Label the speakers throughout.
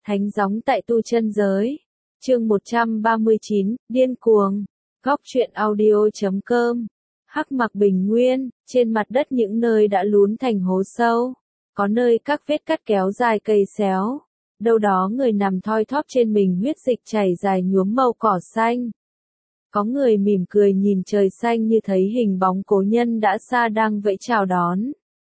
Speaker 1: Thánh gióng tại tu chân giới. Chương 139, điên cuồng. Góc truyện audio.com. Hắc Mạc Bình Nguyên, trên mặt đất những nơi đã lún thành hố sâu, có nơi các vết cắt kéo dài cây xéo, đâu đó người nằm thoi thóp trên mình huyết dịch chảy dài nhuốm màu cỏ xanh. Có người mỉm cười nhìn trời xanh như thấy hình bóng cố nhân đã xa đang vẫy chào đón.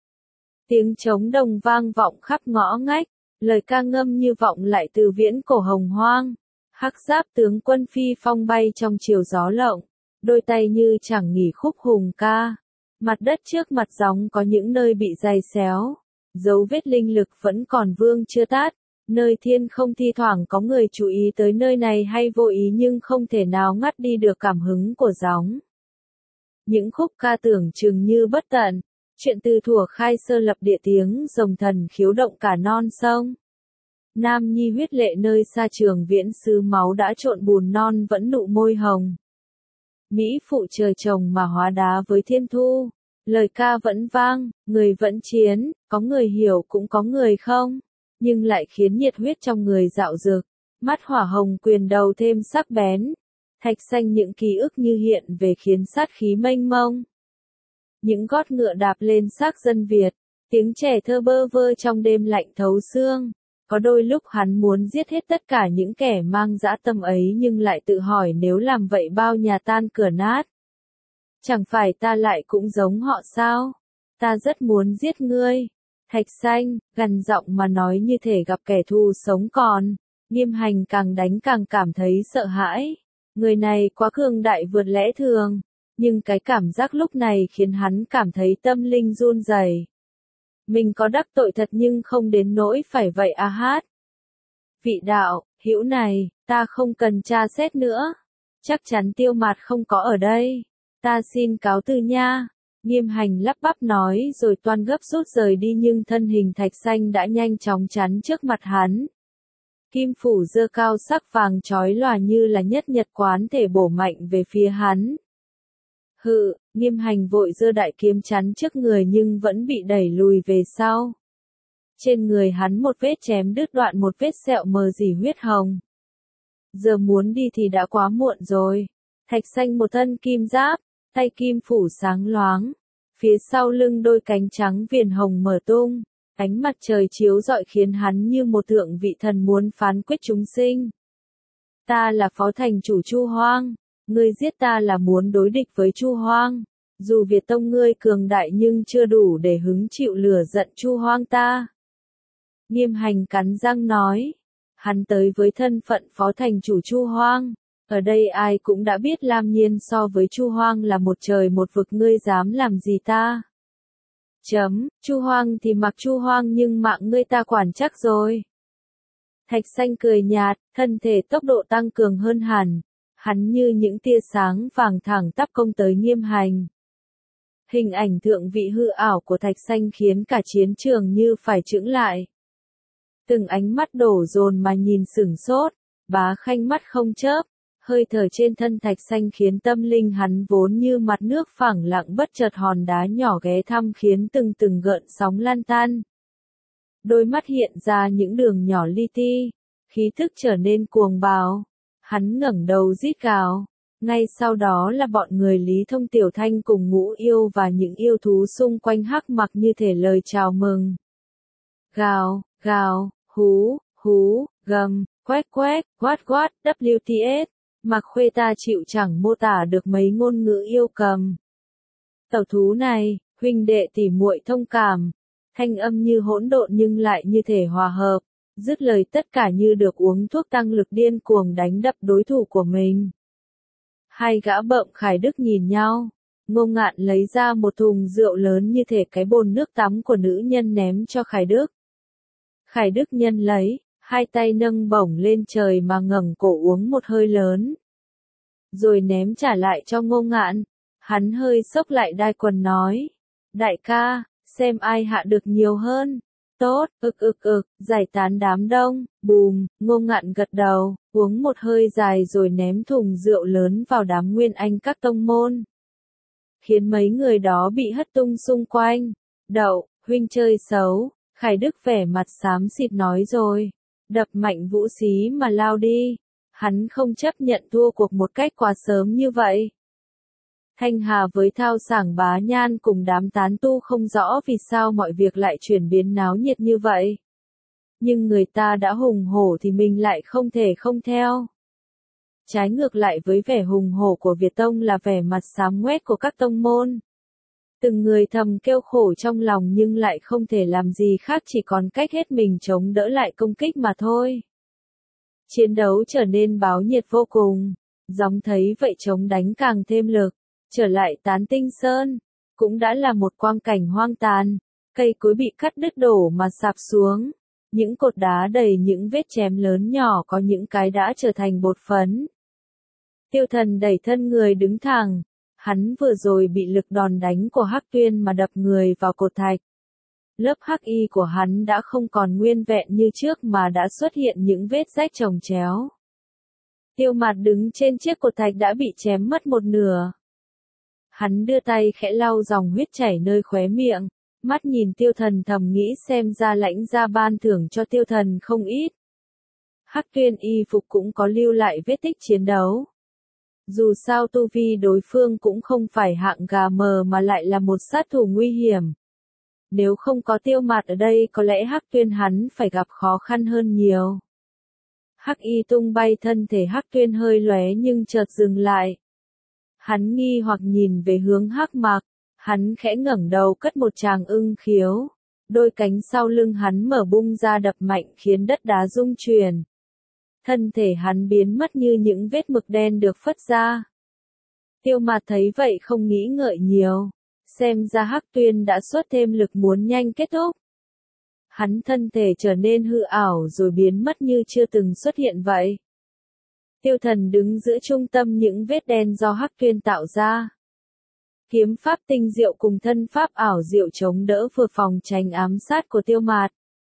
Speaker 1: Tiếng trống đồng vang vọng khắp ngõ ngách, lời ca ngâm như vọng lại từ viễn cổ hồng hoang. Hắc giáp tướng quân phi phong bay trong chiều gió lộng, đôi tay như chẳng nghỉ khúc hùng ca. Mặt đất trước mặt gióng có những nơi bị dày xéo, dấu vết linh lực vẫn còn vương chưa tát. Nơi thiên không thi thoảng có người chú ý tới nơi này hay vô ý nhưng không thể nào ngắt đi được cảm hứng của gióng. Những khúc ca tưởng chừng như bất tận, chuyện từ thuở khai sơ lập địa tiếng rồng thần khiếu động cả non sông. Nam nhi huyết lệ nơi xa trường viễn xứ máu đã trộn bùn non vẫn nụ môi hồng. Mỹ phụ trời trồng mà hóa đá với thiên thu, lời ca vẫn vang, người vẫn chiến, có người hiểu cũng có người không, nhưng lại khiến nhiệt huyết trong người dạo dực, mắt hỏa hồng quyền đầu thêm sắc bén. Thạch xanh những ký ức như hiện về khiến sát khí mênh mông. Những gót ngựa đạp lên xác dân Việt, tiếng trẻ thơ bơ vơ trong đêm lạnh thấu xương. Có đôi lúc hắn muốn giết hết tất cả những kẻ mang dã tâm ấy nhưng lại tự hỏi nếu làm vậy bao nhà tan cửa nát. Chẳng phải ta lại cũng giống họ sao? Ta rất muốn giết ngươi. Thạch xanh, gằn giọng mà nói như thể gặp kẻ thù sống còn. Nghiêm Hành càng đánh càng cảm thấy sợ hãi. Người này quá cường đại vượt lẽ thường. Nhưng cái cảm giác lúc này khiến hắn cảm thấy tâm linh run rẩy. Mình có đắc tội thật nhưng không đến nỗi phải vậy à hát. Vị đạo, hữu này, ta không cần tra xét nữa. Chắc chắn Tiêu Mạt không có ở đây. Ta xin cáo từ nha. Nghiêm Hành lắp bắp nói rồi toan gấp rút rời đi nhưng thân hình thạch xanh đã nhanh chóng chắn trước mặt hắn. Kim phủ dơ cao sắc vàng chói lòa như là nhất nhật quán thể bổ mạnh về phía hắn. Hự, Nghiêm Hành vội giơ đại kiếm chắn trước người nhưng vẫn bị đẩy lùi về sau. Trên người hắn một vết chém đứt đoạn một vết sẹo mờ dỉ huyết hồng. Giờ muốn đi thì đã quá muộn rồi. Thạch xanh một thân kim giáp, tay kim phủ sáng loáng. Phía sau lưng đôi cánh trắng viền hồng mở tung. Ánh mặt trời chiếu rọi khiến hắn như một thượng vị thần muốn phán quyết chúng sinh. Ta là phó thành chủ Chu Hoang. Ngươi giết ta là muốn đối địch với Chu Hoang. Dù Việt tông ngươi cường đại nhưng chưa đủ để hứng chịu lửa giận Chu Hoang ta. Nghiêm Hành cắn răng nói. Hắn tới với thân phận phó thành chủ Chu Hoang. Ở đây ai cũng đã biết Lam Nhiên so với Chu Hoang là một trời một vực, ngươi dám làm gì ta? Chu Hoang thì mặc Chu Hoang nhưng mạng ngươi ta quản chắc rồi. Thạch xanh cười nhạt, thân thể tốc độ tăng cường hơn hẳn. Hắn như những tia sáng vàng thẳng tắp công tới Nghiêm Hành. Hình ảnh thượng vị hư ảo của thạch xanh khiến cả chiến trường như phải chững lại. Từng ánh mắt đổ dồn mà nhìn sửng sốt, Bá Khanh mắt không chớp, hơi thở trên thân thạch xanh khiến tâm linh hắn vốn như mặt nước phẳng lặng bất chợt hòn đá nhỏ ghé thăm khiến từng từng gợn sóng lan tan. Đôi mắt hiện ra những đường nhỏ li ti, khí thức trở nên cuồng bạo. Hắn ngẩng đầu rít gào. Ngay sau đó là bọn người Lý Thông Tiểu Thanh cùng Ngũ Yêu và những yêu thú xung quanh Hắc Mạc như thể lời chào mừng. Gào, gào, hú, hú, gầm, quét quét, quát quát, WTS. Mạc Khuê ta chịu chẳng mô tả được mấy ngôn ngữ yêu cầm. Tẩu thú này, huynh đệ tỉ muội thông cảm. Thanh âm như hỗn độn nhưng lại như thể hòa hợp. Dứt lời tất cả như được uống thuốc tăng lực điên cuồng đánh đập đối thủ của mình. Hai gã bợm Khải Đức nhìn nhau. Ngô Ngạn lấy ra một thùng rượu lớn như thể cái bồn nước tắm của nữ nhân ném cho Khải Đức. Khải Đức nhân lấy, hai tay nâng bổng lên trời mà ngẩng cổ uống một hơi lớn. Rồi ném trả lại cho Ngô Ngạn. Hắn hơi xốc lại đai quần nói. Đại ca, xem ai hạ được nhiều hơn. Tốt, giải tán đám đông, bùm, Ngô Ngạn gật đầu, uống một hơi dài rồi ném thùng rượu lớn vào đám nguyên anh các tông môn. Khiến mấy người đó bị hất tung xung quanh. Đậu, huynh chơi xấu, Khải Đức vẻ mặt xám xịt nói rồi. đập mạnh vũ xí mà lao đi. Hắn không chấp nhận thua cuộc một cách quá sớm như vậy. Thanh Hà với Thao Sảng Bá Nhan cùng đám tán tu không rõ vì sao mọi việc lại chuyển biến náo nhiệt như vậy. Nhưng người ta đã hùng hổ thì mình lại không thể không theo. Trái ngược lại với vẻ hùng hổ của Việt Tông là vẻ mặt xám ngoét của các tông môn. Từng người thầm kêu khổ trong lòng nhưng lại không thể làm gì khác, chỉ còn cách hết mình chống đỡ lại công kích mà thôi. Chiến đấu trở nên báo nhiệt vô cùng. Gióng thấy vậy chống đánh càng thêm lực. Trở lại Tán Tinh Sơn, cũng đã là một quang cảnh hoang tàn. Cây cối bị cắt đứt đổ mà sạp xuống. Những cột đá đầy những vết chém lớn nhỏ, có những cái đã trở thành bột phấn. Tiêu Thần đẩy thân người đứng thẳng. Hắn vừa rồi bị lực đòn đánh của Hắc Tuyên mà đập người vào cột thạch. Lớp hắc y của hắn đã không còn nguyên vẹn như trước mà đã xuất hiện những vết rách chồng chéo. Tiêu Mạt đứng trên chiếc cột thạch đã bị chém mất một nửa. Hắn đưa tay khẽ lau dòng huyết chảy nơi khóe miệng, mắt nhìn Tiêu Thần thầm nghĩ xem ra lãnh gia ban thưởng cho Tiêu Thần không ít. Hắc Tuyên y phục cũng có lưu lại vết tích chiến đấu. Dù sao tu vi đối phương cũng không phải hạng gà mờ mà lại là một sát thủ nguy hiểm. Nếu không có Tiêu Mạt ở đây có lẽ Hắc Tuyên hắn phải gặp khó khăn hơn nhiều. Hắc y tung bay, thân thể Hắc Tuyên hơi lóe nhưng chợt dừng lại. Hắn nghi hoặc nhìn về hướng Hắc Mạc, hắn khẽ ngẩng đầu cất một tràng ưng khiếu. Đôi cánh sau lưng hắn mở bung ra đập mạnh khiến đất đá rung chuyển. Thân thể hắn biến mất như những vết mực đen được phất ra. Tiêu Mạt thấy vậy không nghĩ ngợi nhiều. Xem ra Hắc Tuyên đã xuất thêm lực muốn nhanh kết thúc. Hắn thân thể trở nên hư ảo rồi biến mất như chưa từng xuất hiện vậy. Tiêu Thần đứng giữa trung tâm những vết đen do Hắc Tuyên tạo ra. Kiếm pháp tinh diệu cùng thân pháp ảo diệu chống đỡ vừa phòng tránh ám sát của Tiêu Mạt.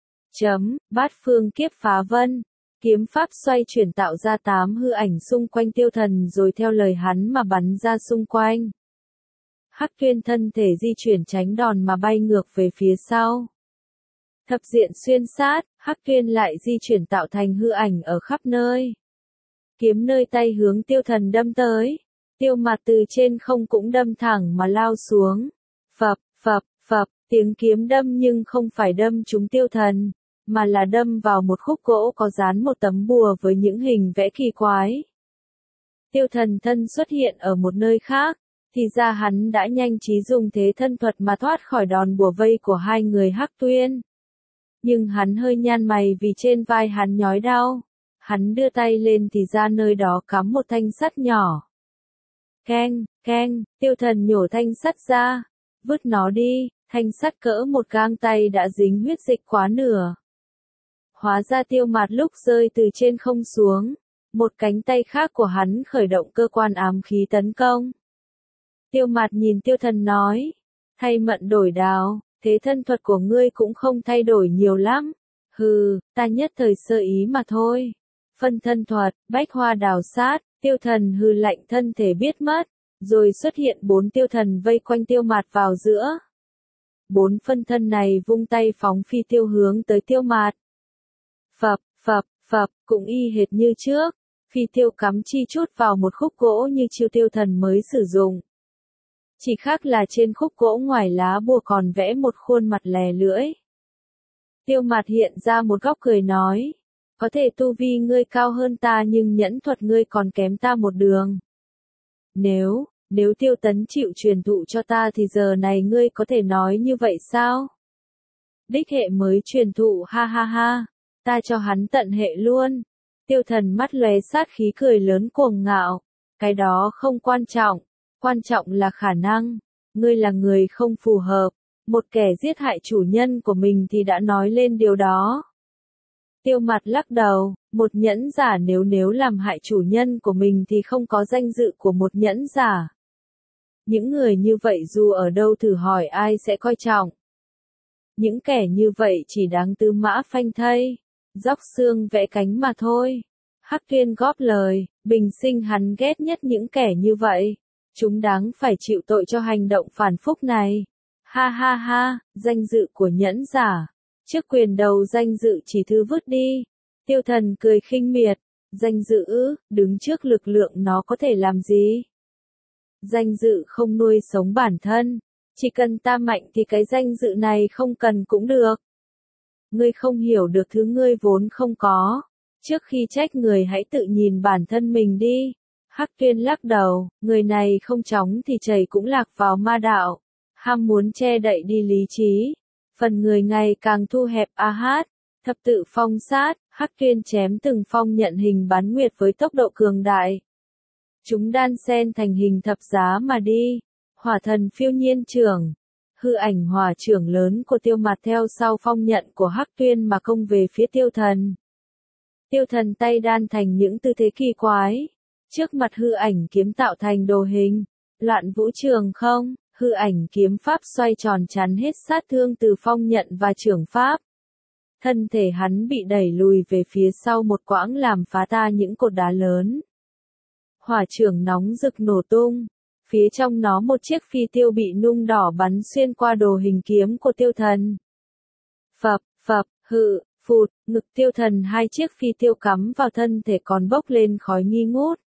Speaker 1: Bát phương kiếp phá vân. Kiếm pháp xoay chuyển tạo ra 8 hư ảnh xung quanh Tiêu Thần rồi theo lời hắn mà bắn ra xung quanh. Hắc Tuyên thân thể di chuyển tránh đòn mà bay ngược về phía sau. Thập diện xuyên sát, Hắc Tuyên lại di chuyển tạo thành hư ảnh ở khắp nơi. Kiếm nơi tay hướng Tiêu Thần đâm tới. Tiêu Mạt từ trên không cũng đâm thẳng mà lao xuống. Phập, phập, phập, tiếng kiếm đâm nhưng không phải đâm trúng Tiêu Thần, mà là đâm vào một khúc gỗ có dán một tấm bùa với những hình vẽ kỳ quái. Tiêu Thần thân xuất hiện ở một nơi khác, thì ra hắn đã nhanh trí dùng thế thân thuật mà thoát khỏi đòn bùa vây của hai người Hắc Tuyên. Nhưng hắn hơi nhăn mày vì trên vai hắn nhói đau. Hắn đưa tay lên thì ra nơi đó cắm một thanh sắt nhỏ. Keng, keng, Tiêu Thần nhổ thanh sắt ra. Vứt nó đi, thanh sắt cỡ một gang tay đã dính huyết dịch quá nửa. Hóa ra Tiêu Mạt lúc rơi từ trên không xuống. Một cánh tay khác của hắn khởi động cơ quan ám khí tấn công. Tiêu Mạt nhìn Tiêu Thần nói. Thay mận đổi đào, thế thân thuật của ngươi cũng không thay đổi nhiều lắm. Hừ, ta nhất thời sơ ý mà thôi. Phân thân thuật, bách hoa đào sát, Tiêu Thần hừ lạnh thân thể biết mất. Rồi xuất hiện 4 tiêu thần vây quanh Tiêu Mạt vào giữa. 4 phân thân này vung tay phóng phi tiêu hướng tới Tiêu Mạt. Phập, phập, phập, cũng y hệt như trước. Phi tiêu cắm chi chút vào một khúc gỗ như chiêu Tiêu Thần mới sử dụng. Chỉ khác là trên khúc gỗ ngoài lá bùa còn vẽ một khuôn mặt lè lưỡi. Tiêu Mạt hiện ra một góc cười nói. Có thể tu vi ngươi cao hơn ta nhưng nhẫn thuật ngươi còn kém ta một đường. Nếu Tiêu Tấn chịu truyền thụ cho ta thì giờ này ngươi có thể nói như vậy sao? Đích hệ mới truyền thụ, ha ha ha. Ta cho hắn tận hệ luôn. Tiêu Thần mắt lóe sát khí cười lớn cuồng ngạo. Cái đó không quan trọng. Quan trọng là khả năng. Ngươi là người không phù hợp. Một kẻ giết hại chủ nhân của mình thì đã nói lên điều đó. Tiêu Mạt lắc đầu, một nhẫn giả nếu làm hại chủ nhân của mình thì không có danh dự của một nhẫn giả. Những người như vậy dù ở đâu thử hỏi ai sẽ coi trọng. Những kẻ như vậy chỉ đáng tư mã phanh thây, róc xương vẽ cánh mà thôi. Hắc Tuyên góp lời, bình sinh hắn ghét nhất những kẻ như vậy. Chúng đáng phải chịu tội cho hành động phản phúc này. Ha ha ha, danh dự của nhẫn giả. Trước quyền đầu danh dự chỉ thứ vứt đi. Tiêu Thần cười khinh miệt, danh dự, đứng trước lực lượng nó có thể làm gì? Danh dự không nuôi sống bản thân, chỉ cần ta mạnh thì cái danh dự này không cần cũng được. Ngươi không hiểu được thứ ngươi vốn không có, trước khi trách người hãy tự nhìn bản thân mình đi. Hắc Tuyên lắc đầu, người này không chóng thì chảy cũng lạc vào ma đạo, ham muốn che đậy đi lý trí, phần người ngày càng thu hẹp. Thập tự phong sát, Hắc Tuyên chém từng phong nhận hình bán nguyệt với tốc độ cường đại. Chúng đan xen thành hình thập giá mà đi. Hỏa thần phiêu nhiên trưởng, hư ảnh hỏa trưởng lớn của Tiêu Mạt theo sau phong nhận của Hắc Tuyên mà công về phía Tiêu Thần. Tiêu Thần tay đan thành những tư thế kỳ quái, trước mặt hư ảnh kiếm tạo thành đồ hình, loạn vũ trường không, hư ảnh kiếm pháp xoay tròn chắn hết sát thương từ phong nhận và trưởng pháp. Thân thể hắn bị đẩy lùi về phía sau một quãng làm phá ta những cột đá lớn. Hỏa trưởng nóng rực nổ tung, phía trong nó một chiếc phi tiêu bị nung đỏ bắn xuyên qua đồ hình kiếm của Tiêu Thần. Phập, phập, hự, phụt, ngực Tiêu Thần hai chiếc phi tiêu cắm vào thân thể còn bốc lên khói nghi ngút.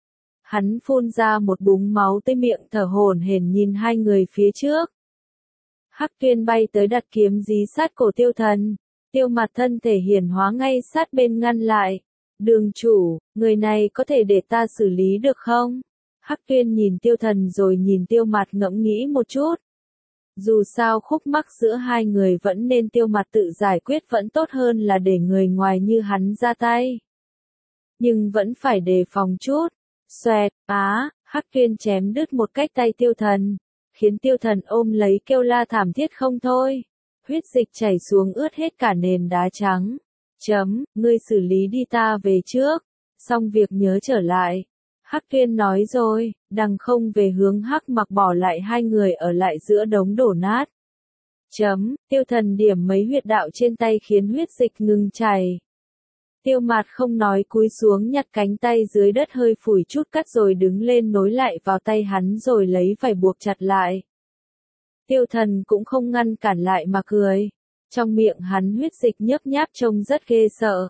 Speaker 1: Hắn phun ra một búng máu tới miệng thở hổn hển nhìn hai người phía trước. Hắc Tuyên bay tới đặt kiếm dí sát cổ Tiêu Thần, Tiêu Mạt thân thể hiển hóa ngay sát bên ngăn lại. Đường chủ, người này có thể để ta xử lý được không? Hắc Tuyên nhìn Tiêu Thần rồi nhìn Tiêu Mạt ngẫm nghĩ một chút. Dù sao khúc mắc giữa hai người vẫn nên Tiêu Mạt tự giải quyết vẫn tốt hơn là để người ngoài như hắn ra tay. Nhưng vẫn phải đề phòng chút. Xoẹt, Hắc Tuyên chém đứt một cách tay Tiêu Thần, khiến Tiêu Thần ôm lấy kêu la thảm thiết không thôi. Huyết dịch chảy xuống ướt hết cả nền đá trắng. Ngươi xử lý đi ta về trước, xong việc nhớ trở lại. Hắc Tuyên nói rồi, đằng không về hướng Hắc Mặc bỏ lại hai người ở lại giữa đống đổ nát. Tiêu Thần điểm mấy huyệt đạo trên tay khiến huyết dịch ngừng chảy. Tiêu Mạt không nói cúi xuống nhặt cánh tay dưới đất hơi phủi chút cắt rồi đứng lên nối lại vào tay hắn rồi lấy vải buộc chặt lại. Tiêu Thần cũng không ngăn cản lại mà cười. Trong miệng hắn huyết dịch nhấp nháp trông rất ghê sợ.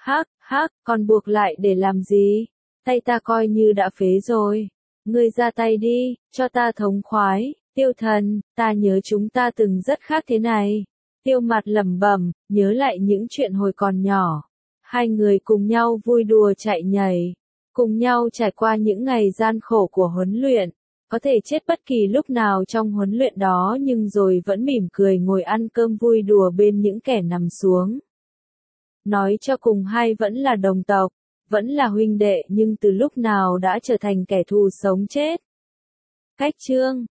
Speaker 1: Còn buộc lại để làm gì? Tay ta coi như đã phế rồi. Ngươi ra tay đi, cho ta thống khoái. Tiêu Thần, ta nhớ chúng ta từng rất khác thế này. Tiêu Mạt lẩm bẩm, nhớ lại những chuyện hồi còn nhỏ. Hai người cùng nhau vui đùa chạy nhảy, cùng nhau trải qua những ngày gian khổ của huấn luyện. Có thể chết bất kỳ lúc nào trong huấn luyện đó nhưng rồi vẫn mỉm cười ngồi ăn cơm vui đùa bên những kẻ nằm xuống. Nói cho cùng hai vẫn là đồng tộc, vẫn là huynh đệ nhưng từ lúc nào đã trở thành kẻ thù sống chết. Cách chương